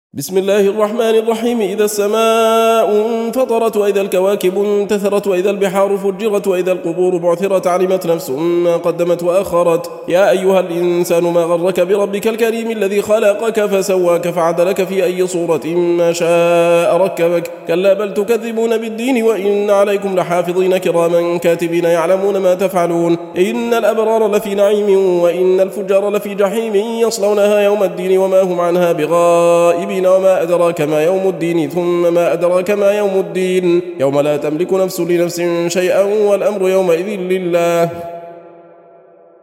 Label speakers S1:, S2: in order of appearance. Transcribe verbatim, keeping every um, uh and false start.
S1: بسم الله الرحمن الرحيم. إذا السماء انفطرت وإذا الكواكب انتثرت وإذا البحار فجرت وإذا القبور بعثرت علمت نفس ما قدمت وأخرت. يا أيها الإنسان ما غرك بربك الكريم الذي خلقك فسواك فعدلك في أي صورة ما شاء ركبك. كلا بل تكذبون بالدين وإن عليكم لحافظين كراما كاتبين يعلمون ما تفعلون. إن الأبرار لفي نعيم وإن الفجار لفي جحيم يصلونها يوم الدين وما هم عنها بغائبين. وما أدراك ما يوم الدين ثم ما أدراك ما يوم الدين يوم لا تملك نفس لنفس شيئا والأمر يومئذ لله.